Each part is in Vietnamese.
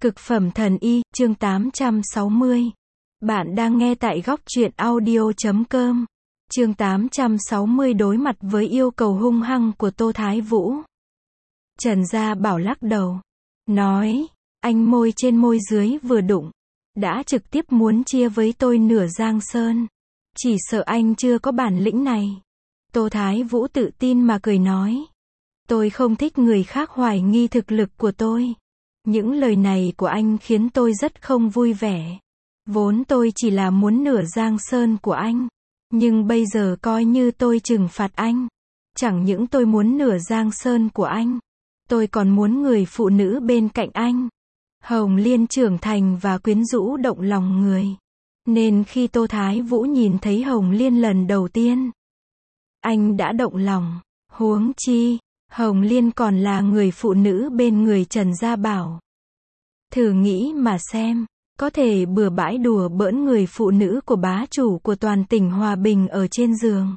Cực phẩm thần y, chương 860. Bạn đang nghe tại góc truyện audio.com. Chương 860 đối mặt với yêu cầu hung hăng của Tô Thái Vũ. Trần Gia Bảo lắc đầu. Nói, anh môi trên môi dưới vừa đụng. Đã trực tiếp muốn chia với tôi nửa Giang Sơn. Chỉ sợ anh chưa có bản lĩnh này. Tô Thái Vũ tự tin mà cười nói. Tôi không thích người khác hoài nghi thực lực của tôi. Những lời này của anh khiến tôi rất không vui vẻ. Vốn tôi chỉ là muốn nửa Giang Sơn của anh. Nhưng bây giờ coi như tôi trừng phạt anh. Chẳng những tôi muốn nửa Giang Sơn của anh. Tôi còn muốn người phụ nữ bên cạnh anh. Hồng Liên trưởng thành và quyến rũ động lòng người. Nên khi Tô Thái Vũ nhìn thấy Hồng Liên lần đầu tiên, anh đã động lòng. Huống chi, Hồng Liên còn là người phụ nữ bên người Trần Gia Bảo. Thử nghĩ mà xem, có thể bừa bãi đùa bỡn người phụ nữ của bá chủ của toàn tỉnh Hòa Bình ở trên giường.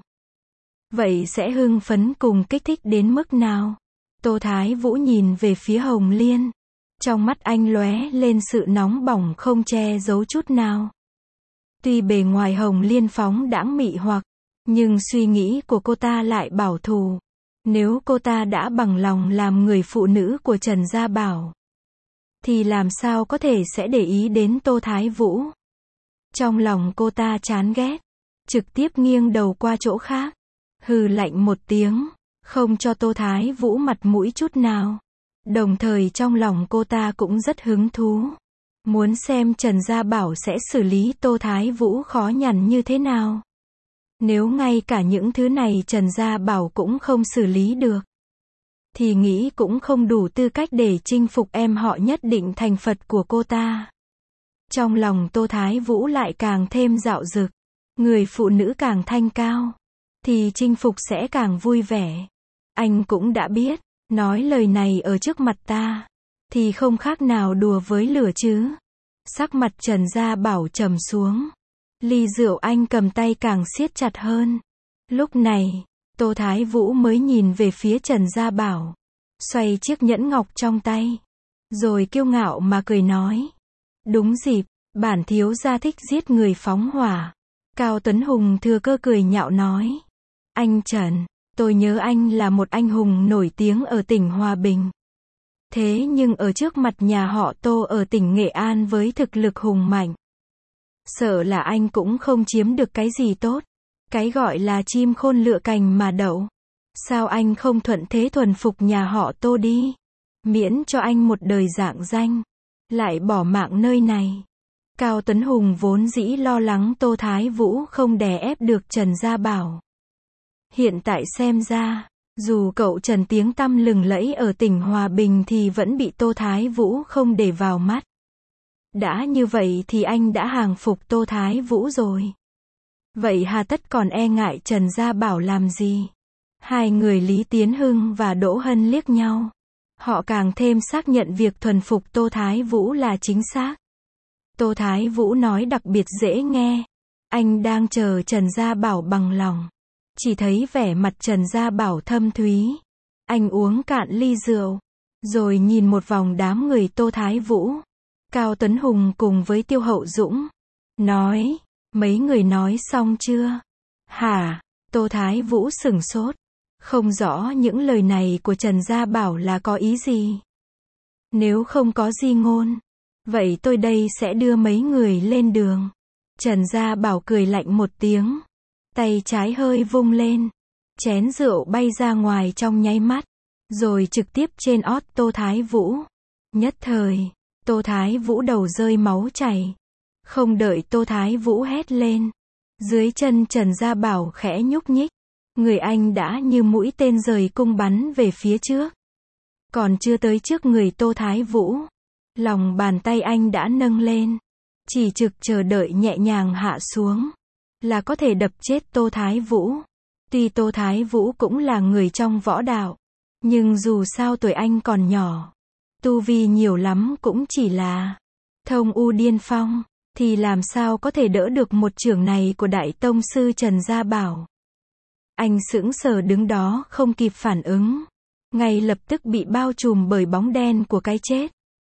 Vậy sẽ hưng phấn cùng kích thích đến mức nào? Tô Thái Vũ nhìn về phía Hồng Liên. Trong mắt anh lóe lên sự nóng bỏng không che giấu chút nào. Tuy bề ngoài Hồng Liên phóng đãng mị hoặc, nhưng suy nghĩ của cô ta lại bảo thủ. Nếu cô ta đã bằng lòng làm người phụ nữ của Trần Gia Bảo, thì làm sao có thể sẽ để ý đến Tô Thái Vũ. Trong lòng cô ta chán ghét, trực tiếp nghiêng đầu qua chỗ khác, hừ lạnh một tiếng, không cho Tô Thái Vũ mặt mũi chút nào. Đồng thời trong lòng cô ta cũng rất hứng thú, muốn xem Trần Gia Bảo sẽ xử lý Tô Thái Vũ khó nhằn như thế nào. Nếu ngay cả những thứ này Trần Gia Bảo cũng không xử lý được, thì nghĩ cũng không đủ tư cách để chinh phục em họ nhất định thành Phật của cô ta. Trong lòng Tô Thái Vũ lại càng thêm dạo dực. Người phụ nữ càng thanh cao, thì chinh phục sẽ càng vui vẻ. Anh cũng đã biết, nói lời này ở trước mặt ta, thì không khác nào đùa với lửa chứ. Sắc mặt Trần Gia Bảo trầm xuống. Ly rượu anh cầm tay càng siết chặt hơn. Lúc này, Tô Thái Vũ mới nhìn về phía Trần Gia Bảo, xoay chiếc nhẫn ngọc trong tay, rồi kiêu ngạo mà cười nói. Đúng dịp, bản thiếu gia thích giết người phóng hỏa. Cao Tuấn Hùng thừa cơ cười nhạo nói. Anh Trần, tôi nhớ anh là một anh hùng nổi tiếng ở tỉnh Hòa Bình. Thế nhưng ở trước mặt nhà họ Tô ở tỉnh Nghệ An với thực lực hùng mạnh, sợ là anh cũng không chiếm được cái gì tốt. Cái gọi là chim khôn lựa cành mà đậu. Sao anh không thuận thế thuần phục nhà họ Tô đi? Miễn cho anh một đời rạng danh, lại bỏ mạng nơi này. Cao Tuấn Hùng vốn dĩ lo lắng Tô Thái Vũ không đè ép được Trần Gia Bảo. Hiện tại xem ra, dù cậu Trần tiếng tăm lừng lẫy ở tỉnh Hòa Bình thì vẫn bị Tô Thái Vũ không để vào mắt. Đã như vậy thì anh đã hàng phục Tô Thái Vũ rồi. Vậy hà tất còn e ngại Trần Gia Bảo làm gì? Hai người Lý Tiến Hưng và Đỗ Hân liếc nhau. Họ càng thêm xác nhận việc thuần phục Tô Thái Vũ là chính xác. Tô Thái Vũ nói đặc biệt dễ nghe. Anh đang chờ Trần Gia Bảo bằng lòng. Chỉ thấy vẻ mặt Trần Gia Bảo thâm thúy. Anh uống cạn ly rượu, rồi nhìn một vòng đám người Tô Thái Vũ, Cao Tuấn Hùng cùng với Tiêu Hậu Dũng. Nói, mấy người nói xong chưa? Hả? Tô Thái Vũ sửng sốt. Không rõ những lời này của Trần Gia Bảo là có ý gì. Nếu không có di ngôn, vậy tôi đây sẽ đưa mấy người lên đường. Trần Gia Bảo cười lạnh một tiếng. Tay trái hơi vung lên. Chén rượu bay ra ngoài trong nháy mắt. Rồi trực tiếp trên ót Tô Thái Vũ. Nhất thời, Tô Thái Vũ đầu rơi máu chảy. Không đợi Tô Thái Vũ hét lên, dưới chân Trần Gia Bảo khẽ nhúc nhích. Người anh đã như mũi tên rời cung bắn về phía trước. Còn chưa tới trước người Tô Thái Vũ, lòng bàn tay anh đã nâng lên, chỉ trực chờ đợi nhẹ nhàng hạ xuống, là có thể đập chết Tô Thái Vũ. Tuy Tô Thái Vũ cũng là người trong võ đạo, nhưng dù sao tuổi anh còn nhỏ, tu vi nhiều lắm cũng chỉ là thông u điên phong, thì làm sao có thể đỡ được một chưởng này của Đại Tông sư Trần Gia Bảo. Anh sững sờ đứng đó không kịp phản ứng, ngay lập tức bị bao trùm bởi bóng đen của cái chết.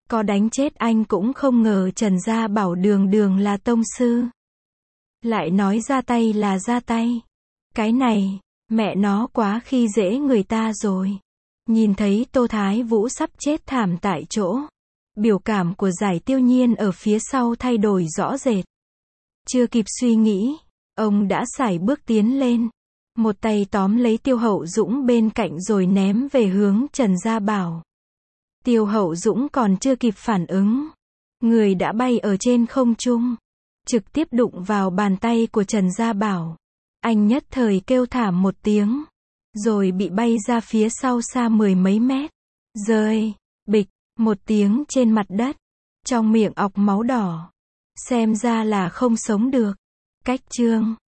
Có đánh chết anh cũng không ngờ Trần Gia Bảo đường đường là tông sư. Lại nói ra tay là ra tay. Cái này, mẹ nó quá khi dễ người ta rồi. Nhìn thấy Tô Thái Vũ sắp chết thảm tại chỗ. Biểu cảm của Giải Tiêu Nhiên ở phía sau thay đổi rõ rệt. Chưa kịp suy nghĩ, ông đã sải bước tiến lên. Một tay tóm lấy Tiêu Hậu Dũng bên cạnh rồi ném về hướng Trần Gia Bảo. Tiêu Hậu Dũng còn chưa kịp phản ứng. Người đã bay ở trên không trung. Trực tiếp đụng vào bàn tay của Trần Gia Bảo. Anh nhất thời kêu thảm một tiếng. Rồi bị bay ra phía sau xa 10 mấy mét. Rơi, bịch, một tiếng trên mặt đất. Trong miệng ọc máu đỏ. Xem ra là không sống được. Cách chương